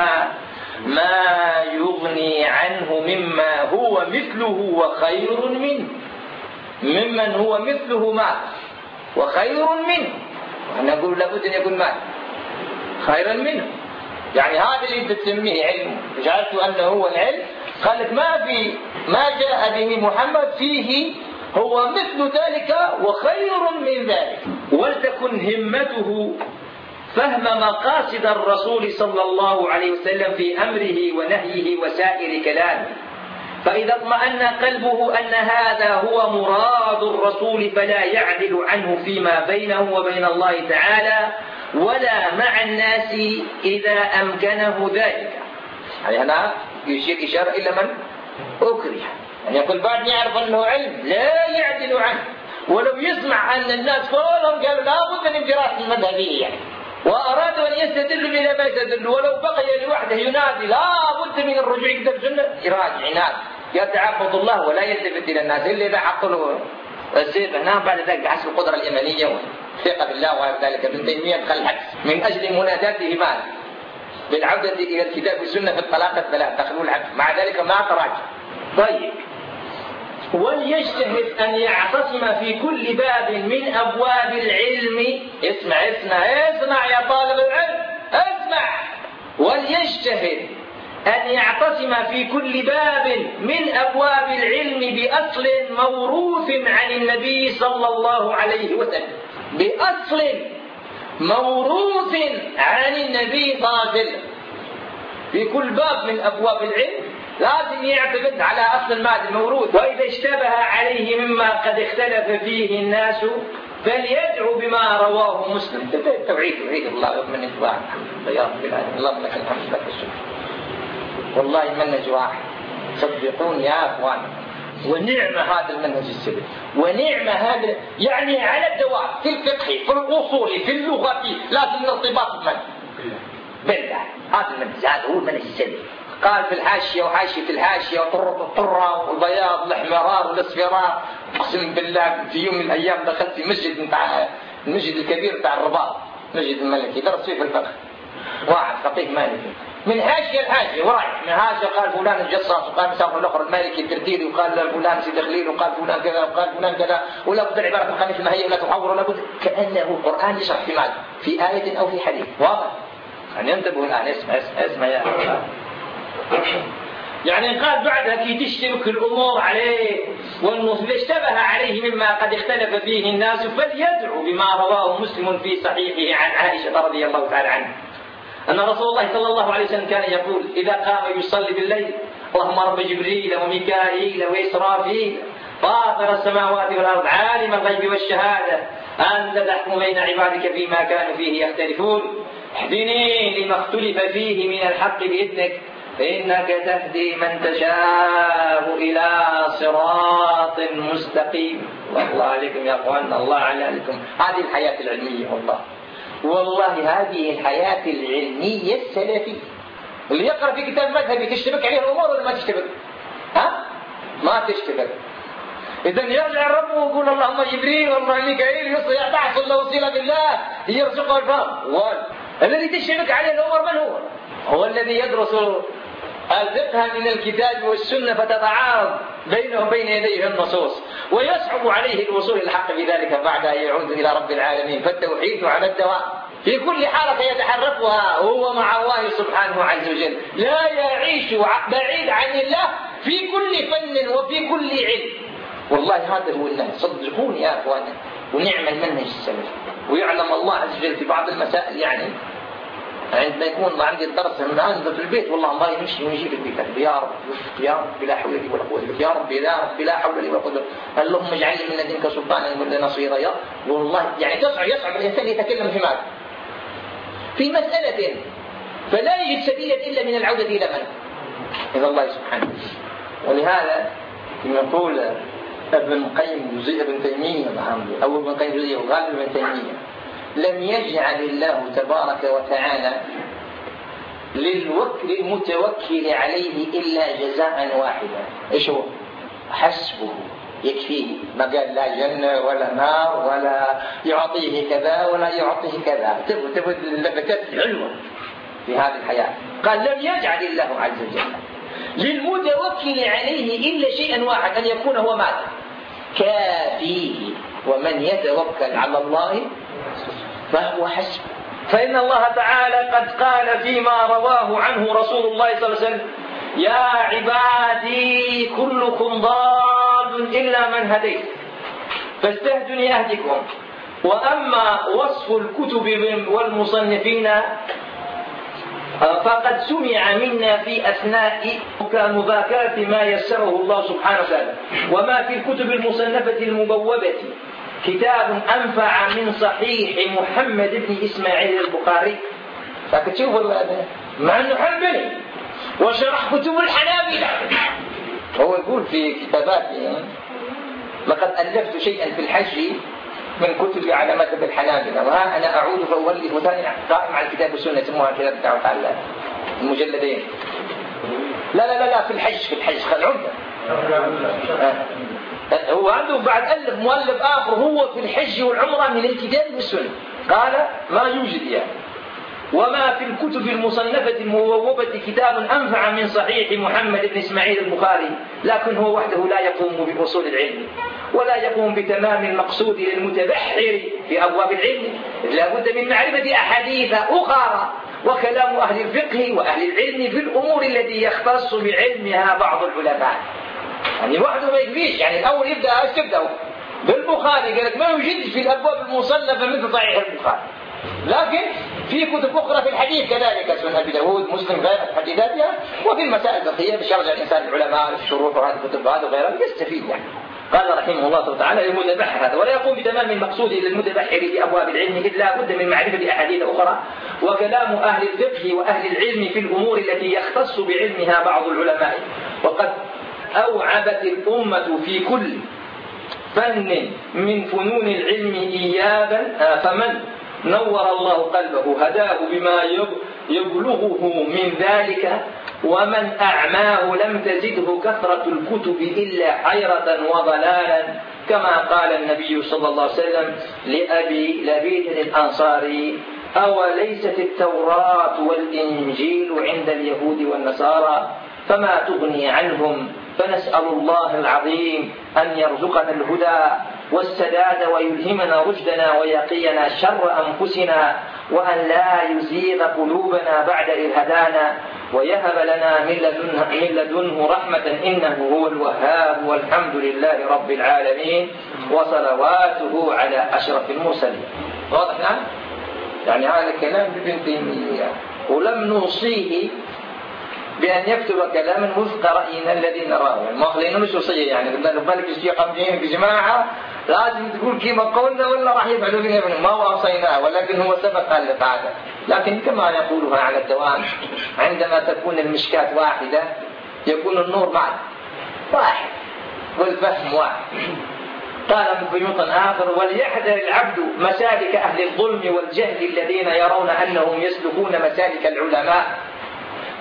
ما يغني عنه مما هو مثله وخير منه، ممن هو مثله ما وخير منه. ونقول لابد أن يكون ما خيرا منه، يعني هذا اللي تسميه علم جعلته أنه هو العلم، قالت ما في ما جاء به محمد فيه هو مثل ذلك وخير من ذلك. ولتكن همته فهم مقاصد الرسول صلى الله عليه وسلم في أمره ونهيه وسائر كلامه، فإذا اطمأن قلبه أن هذا هو مراد الرسول فلا يعدل عنه فيما بينه وبين الله تعالى ولا مع الناس إذا أمكنه ذلك. يعني هنا يشير إشارة إلى من أكره، يعني يقول بعد يعرف أنه علم لا يعدل عنه، ولو يسمع أن الناس كلهم قالوا لا بد من دراسة المذهبية يعني، وأرادوا أن يستدلوا إلى ما يستدلوا، ولو بقي لوحده ينادي لا بد من الرجوع إلى السنة يراجع ينادي يتعبد الله ولا يلتفت إلى الناس إلا إذا عقله السيف هنا. بعد ذلك بحسب القدرة الإيمانية والثقة بالله وغير ذلك ابن تيمية دخل الحبس من أجل مناداته مال بالعودة إلى الكتاب والسنة في الطلاق الثلاث، دخلوا الحبس، مع ذلك ما تراجع. طيب، وليجتهد أن يعتصم في كل باب من أبواب العلم. اسمع اسمع اسمع يا طالب العلم اسمع. وليجتهد أن يعتصم في كل باب من أبواب العلم بأصل موروث عن النبي صلى الله عليه وسلم، بأصل موروث عن النبي صلى الله عليه وسلم. في كل باب من أبواب العلم لازم يعتمد على أصل المادة الموروث، وإذا اشتبه عليه مما قد اختلف فيه الناس فليدعو بما رواه مسلم. توعيد توعيد الله من إطلاع يا رب العالمين، اللهم لك الحمد لك الشكر. والله المنهج واحد، صدقون يا أخوان، ونعم هذا المنهج السلفي، ونعم هذا يعني على الدوام في الفقه في الأصول في اللغة لازم الارتباط بالمنهج بالله. هذا المنهج هذا هو المنهج السلفي. قال في الحاشية وحاشية الحاشية وطرة الطرة والبياض والاحمرار والاصفرار. أقسم بالله في يوم من الأيام دخلت في مسجد متاع المسجد الكبير بتاع الرباط، مسجد الملكي، درس فيه في الفقه، واحد فقيه مالكي من حاشية الحاشية ورايح من حاشية قال فلان الجصاص، وقال مسافر الأخر المالكي الترديدي، وقال فلان سيد خليل، وقال فلان كذا، وقال فلان كذا، ولا بد العبارة الخامسة ما هي ولا تحور ولا بد، كأنه القرآن يشرح في ماذا في آية أو في حديث. واضح؟ يعني انتبهوا الآن. اسمع اسمع اسمع يا أخوان. يعني قال بعدها كي تشتبك الأمور عليه والنص اشتبه عليه مما قد اختلف فيه الناس فليدعو بما رواه مسلم في صحيحه عن عائشة رضي الله تعالى عنها أن رسول الله صلى الله عليه وسلم كان يقول إذا قام يصلي بالليل اللهم رب جبريل وميكائيل وإسرافيل فاطر السماوات والأرض عالم الغيب والشهادة أنت تحكم بين عبادك فيما كانوا فيه يختلفون اهدني لما اختلف فيه من الحق بإذنك فإنك تهدي من تشاء إلى صراط مستقيم. والله عليكم يا أخوان، الله عليكم. هذه الحياة العلمية والله والله هذه الحياة العلمية السلفية اللي يقرأ في كتاب مذهبي تشتبك عليه الأمور ولا ما تشتبك؟ ها؟ ما تشتبك. إذا يرجع الرب ويقول اللهم جبريل والله ميكائيل يحصل له وسيلة بالله يرزقه الفهم. الذي تشتبك عليه الأمور من هو؟ هو الذي يدرس الفقه من الكتاب والسنة فتتعارض بينه وبين يديه النصوص ويصعب عليه الوصول الحق بذلك بعد أن يعود إلى رب العالمين. فالتوحيد على الدوام في كل حالة يتحركها هو مع الله سبحانه عز وجل، لا يعيش بعيد عن الله في كل فن وفي كل علم. والله هذا هو النهج، صدقوني يا أخوانا، ونعم المنهج السلفي. ويعلم الله عز وجل في بعض المسائل، يعني عندما يكون عندي الدرس من أنزل في البيت والله الله يمشي ونجي في البيت يا رب يا رب لا حول لي ولا قوة يا رب يا رب لا حول لي ولا قوة اللهم اجعل لي من لدنك سلطانا ومن نصيرا. يا والله يعني تصعب يصعب الإنسان يتكلم في ماذا؟ في مسألة فلا يجد سبيلا إلا من العودة إلى من؟ إلى الله سبحانه. ولهذا يقول ابن قيم جزئية ابن تيمية أو ابن قيم جزئية وغالب ابن تيمية لم يجعل الله تبارك وتعالى للمتوكل عليه إلا جزاء واحدا. إيش هو؟ حسبه يكفيه، ما قال لا جنة ولا نار ولا يعطيه كذا ولا يعطيه كذا. تبغى تبغى اللفتات الحلوة في هذه الحياة. قال لم يجعل الله عز وجل للمتوكل عليه إلا شيئا واحد، أن يكون هو ماذا؟ كافيه. ومن يتوكل على الله فهو حسبه. فإن الله تعالى قد قال فيما رواه عنه رسول الله صلى الله عليه وسلم يا عبادي كلكم ضال إلا من هديت فاستهدني أهدكم. وأما وصف الكتب والمصنفين فقد سمع منا في أثناء مذاكرة ما يسره الله سبحانه وتعالى. وما في الكتب المصنفة المبوبة كتاب أنفع من صحيح محمد بن إسماعيل البخاري. فتشوفوا مع أنه حنبلي وشرح كتب الحنابلة. هو يقول في كتاباته لقد ألفت شيئا في الحج من كتب على مذهب الحنابلة، وها أنا أعود فأولف ثاني قائم على الكتاب والسنة يسموها الكتاب بتاعه تعالى المجلدين. لا لا لا لا في الحج في الحج خلعونه. هو عنده بعد ألف مؤلف آخر هو في الحج والعمرة من الكتاب والسنة، قال ما يوجد يعني. وما في الكتب المصنفة المبوبة كتاب أنفع من صحيح محمد بن إسماعيل البخاري، لكن هو وحده لا يقوم بأصول العلم ولا يقوم بتمام المقصود للمتبحر في أبواب العلم، لا بد من معرفة أحاديث أخرى وكلام أهل الفقه وأهل العلم في الأمور التي يختص بعلمها بعض العلماء. يعني وحده ما يكفيش، يعني الأول يبدأ تبدأ بالبخاري قالت ما يوجد في الأبواب المصنفة مثل صحيح البخاري، لكن في كتب أخرى في الحديث كذلك سنن أبي داود مسلم غير حديثاتها، وفي المسائل الفقهية بشرع الإنسان العلماء في الشروح وهذه الكتب هذا وغيرها يستفيد يعني. قال رحمه الله تعالى المتبحر هذا ولا يقوم بتمام المقصود للمتبحر في أبواب العلم إذ لا بد من معرفة أحاديث أخرى وكلام أهل الفقه وأهل العلم في الأمور التي يختص بعلمها بعض العلماء. وقد أوعبت الأمة في كل فن من فنون العلم إيابا، فمن نور الله قلبه هداه بما يبلغه من ذلك، ومن أعماه لم تزده كثرة الكتب إلا حيرة وضلالا، كما قال النبي صلى الله عليه وسلم لأبي لبيد الأنصاري أوليست التوراة والإنجيل عند اليهود والنصارى فما تغني عنهم، فنسأل الله العظيم أن يرزقنا الهدى والسداد ويلهمنا رشدنا ويقينا شر أنفسنا، وأن لا يزيغ قلوبنا بعد إذ هدانا، ويهب لنا من لدنه, من لدنه رحمة إنه هو الوهاب، والحمد لله رب العالمين وصلواته على أشرف المرسلين. واضح نعم؟ يعني هذا كلام ابن تيمية، ولم نوصيه بأن يكتب كلاما وفق رأينا الذي نراه، يعني ما خلينا مش وصية يعني قلنا نبالك استيقظين في جماعة لازم تقول كيما قولنا ولا راح يفعلوا فينا، ما وصيناه ولكن هو سبق القاعدة. لكن كما يقولها على الدوام عندما تكون المشكاة واحدة يكون النور معا واحد والفهم واحد. قال من بيوت آخر وليحذر العبد مسالك أهل الظلم والجهل الذين يرون أنهم يسلكون مسالك العلماء،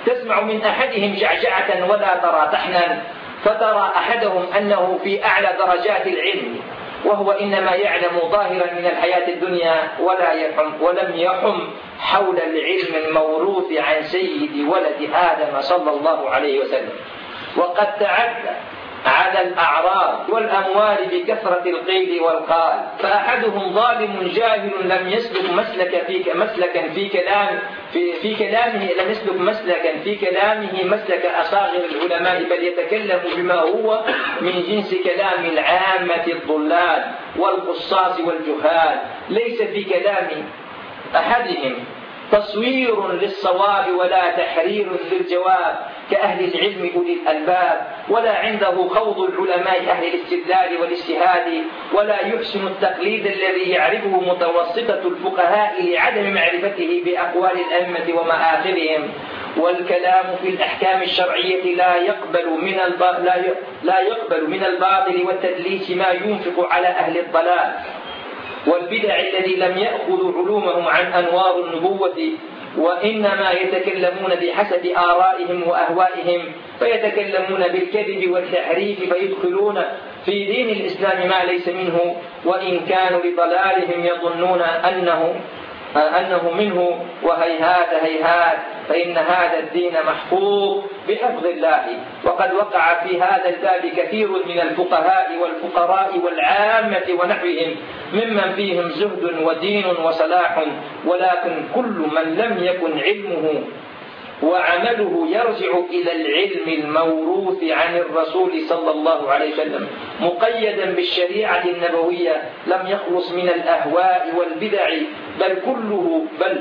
تسمع من أحدهم جعجعة ولا ترى طحنا، فترى أحدهم أنه في أعلى درجات العلم وهو إنما يعلم ظاهرا من الحياة الدنيا ولا يحم ولم يحم حول العلم الموروث عن سيد ولد آدم صلى الله عليه وسلم. وقد تعدى على الأعراض والأموال بكثرة القيل والقال، فأحدهم ظالم جاهل لم يسلك مسلك في مسلكا في كلام في, في كلامه لم يسلك مسلكا في كلامه مسلك أصاغر العلماء، بل يتكلم بما هو من جنس كلام العامة الضلال والقصاص والجهال. ليس في كلام أحدهم تصوير للصواب ولا تحرير للجواب كأهل العلم أولي الألباب، ولا عنده خوض العلماء أهل الاستدلال والاجتهاد، ولا يحسن التقليد الذي يعرفه متوسطة الفقهاء لعدم معرفته بأقوال الأئمة ومآخذهم. والكلام في الأحكام الشرعية لا يقبل من لا يقبل من الباطل والتدليس ما ينفق على أهل الضلال والبدع الذي لم يأخذوا علومهم عن أنوار النبوة، وإنما يتكلمون بحسب آرائهم وأهوائهم، فيتكلمون بالكذب والتحريف فيدخلون في دين الإسلام ما ليس منه، وإن كانوا لضلالهم يظنون أنه أنه منه، وهيهات هيهات فإن هذا الدين محفوظ بحفظ الله. وقد وقع في هذا الباب كثير من الفقهاء والفقراء والعامة ونحوهم ممن فيهم زهد ودين وصلاح، ولكن كل من لم يكن علمه وعمله يرجع إلى العلم الموروث عن الرسول صلى الله عليه وسلم مقيدا بالشريعة النبوية لم يخلص من الأهواء والبدع، بل كله بل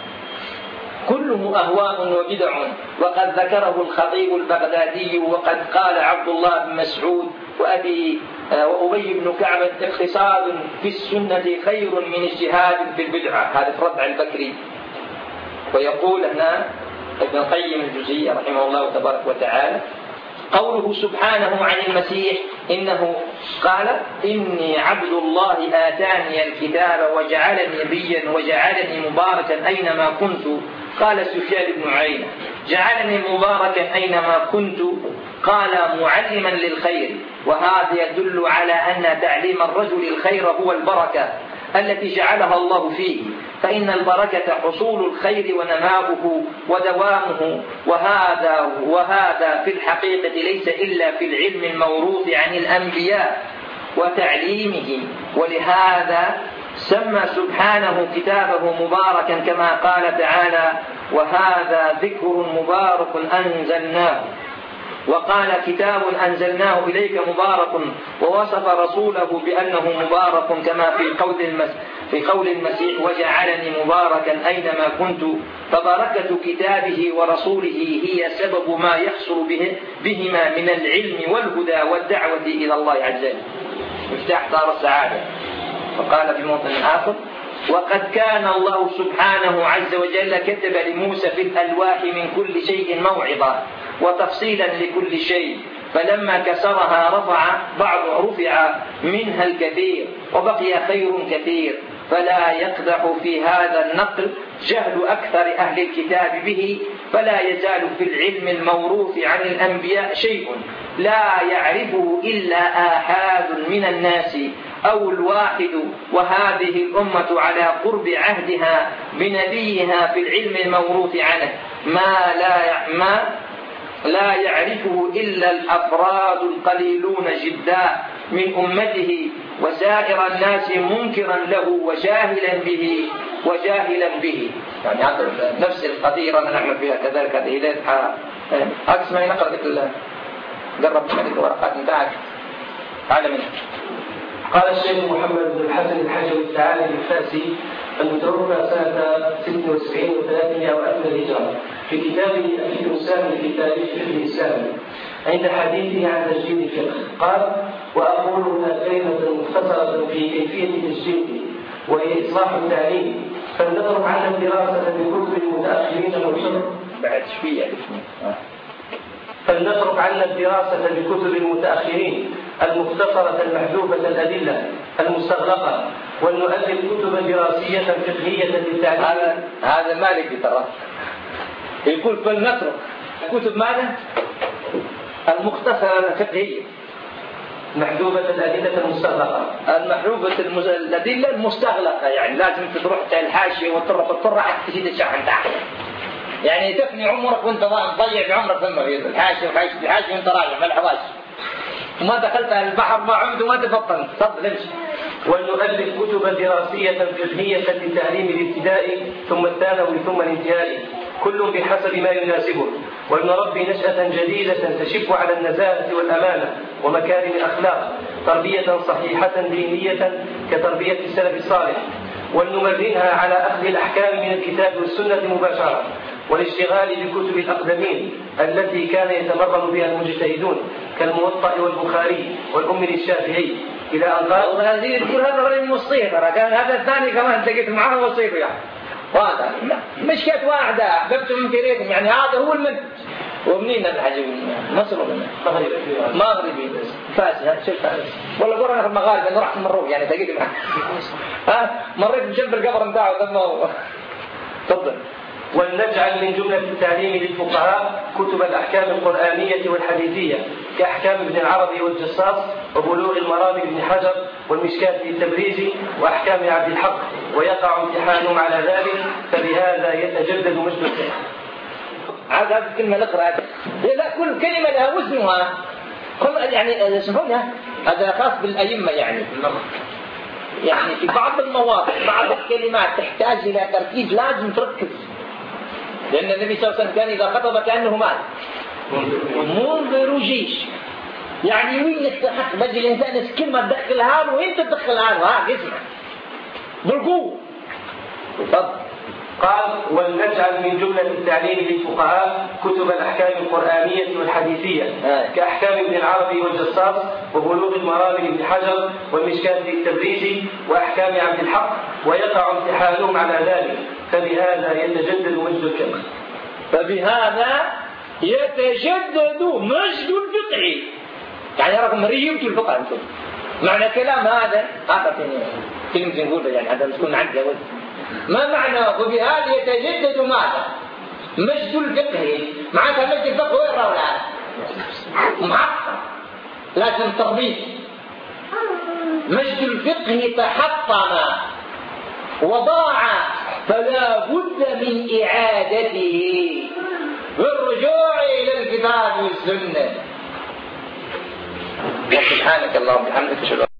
كله أهواء وبدع. وقد ذكره الخطيب البغدادي، وقد قال عبد الله بن مسعود وأبي وأبي بن كعب اقتصاد في السنة خير من اجتهاد في البدعة. هذا في رد على البكري. ويقول هنا ابن القيم الجزري رحمه الله تبارك وتعالى قوله سبحانه عن المسيح إنه قال إني عبد الله آتاني الكتاب وجعلني نبيا وجعلني مباركا أينما كنت. قال سفيان بن عيينة جعلني مباركا أينما كنت، قال معلما للخير. وهذا يدل على أن تعليم الرجل الخير هو البركة التي جعلها الله فيه، فإن البركة حصول الخير ونماؤه ودوامه، وهذا وهذا في الحقيقة ليس إلا في العلم الموروث عن الأنبياء وتعليمه. ولهذا سمى سبحانه كتابه مباركا كما قال تعالى وهذا ذكر مبارك أنزلناه، وقال كتاب أنزلناه إليك مبارك، ووصف رسوله بأنه مبارك كما في قول المسيح في قول المسيح وجعلني مباركا أينما كنت. فبركة كتابه ورسوله هي سبب ما يحصل به بهما من العلم والهدى والدعوة إلى الله عز وجل، مفتاح دار السعادة. فقال في موطن آخر وقد كان الله سبحانه عز وجل كتب لموسى في الألواح من كل شيء موعظة وتفصيلا لكل شيء، فلما كسرها رفع بعض رفع منها الكثير وبقي خير كثير. فلا يقدح في هذا النقل جهل أكثر أهل الكتاب به، فلا يزال في العلم الموروث عن الأنبياء شيء لا يعرفه إلا آحاد من الناس أو الواحد، وهذه الأمة على قرب عهدها بنبيها في العلم الموروث عنه ما لا ما لا يعرفه إلا الأفراد القليلون جدا من أمته، وسائر الناس منكرا له وجاهلا به وجاهلا به. يعني نفس القضية أنا نعمل فيها كذلك. هذه عكس ما نقرأ ذلك جربت هذه الورقات بتاعك تعال منها. قال الشيخ محمد بن الحسن الحجوي الثعالبي الفاسي المتوفى سنة ستة وسبعين وثلاثمائة وألف الهجرة في كتابه الأخير السامي في تاريخ الفقه الإسلامي عند حديثه عن تسجيل الفقه قال وأقول هنا كلمة مختصرة في كيفية تسجيله وهي إصلاح التعليم، فلنترك عنا الدراسة بكتب المتأخرين المحترمة بعد شوية فلنترك عنا الدراسة بكتب المتأخرين المختصرة المحذوفة الأدلة المستغلقة، ولنؤلف كتبا دراسية فقهية للتعليم. هذا هذا مالك ترى يقول فلنترك كتب ماذا؟ المختصرة الفقهية، محذوفة الأدلة المستغلقة. المحذوفة المز... الأدلة المستغلقة، يعني لازم تروح الحاشية وتطرق الطرة حتى تجد الشرح بتاعها. يعني تفني عمرك وانت ضيع بعمرك ثم في الحاشية وحاشية الحاشية وانت راجع ما الحواش وما دخلت البحر ما عمت وما تفطنت. تفضل امشي. ولنؤلف كتبا دراسية فقهية لتعليم الابتداء ثم الثانوي ثم الانتهائي، كل بحسب ما يناسبه، ولنربي نشأة جديدة تشب على النزاهة والأمانة ومكارم الأخلاق، تربية صحيحة دينية كتربية السلف الصالح، ولنمرنها على أخذ الأحكام من الكتاب والسنة مباشرة، والاشتغال بكتب الأقدمين التي كان يتمرن بها المجتهدون كالموطأ والبخاري والأم للشافعي، إلى أن قال هذه تقول هذا الرجل مصير، كان هذا الثاني كمان تجد معه مصير يعني. وهذا مشكلة واحدة أحببت من كريتهم، يعني هذا هو المنهج. ومنين الحجب؟ مصر ولا مغربي؟ مغربي فاس. شوف فاس والله قرر أنا في المغاربة أنا رحت مروح يعني تجد معه. ها مريت بجنب القبر بتاعه ثم تفضل. ولنجعل من جملة التعليم للفقهاء كتب الأحكام القرآنية والحديثية كأحكام ابن العربي والجصاص وبلوغ المرام بن حجر والمشكاة التبريزي وأحكام عبد الحق، ويقع امتحانهم على ذلك، فبهذا يتجدد مجد الفقه. هذا الكلمة نقرأ لا كل كلمة لها وزنها، كل يعني يسمونها هذا خاص بالأئمة يعني يعني في بعض المواضع بعض الكلمات تحتاج إلى تركيز لازم تركز، لأن النبي صلى الله عليه وسلم كان إذا خطب كأنه مات منذر جيش، يعني وين يستحق بجي الإنسان كلمة تدخلها له وإنت تدخلها له ها اسمع بالقوة. تفضل. قال ولنجعل من جملة التعليم للفقهاء كتب الأحكام القرآنية والحديثية كأحكام ابن العربي والجصاص وبلوغ المرام بن حجر والمشكاة التبريزي وأحكام عبد الحق، ويقع امتحانهم على ذلك، فبهذا يتجدد مجد الفقه. فبهذا يتجدد مجد الفقه، يعني رقم ريبت الفقه أنتم معنى كلام هذا هذا كلمة نقولها يعني هذا مسكون عندي أول ما معنى وبهذا يتجدد ماذا؟ مجد الفقه. معناتها مجد الفقه وين راهو الآن؟ محطم لازم تربيه. مجد الفقه تحطم وضاع، فلا بد من إعادته والرجوع إلى الكتاب والسنة. سبحانك اللهم وبحمدك.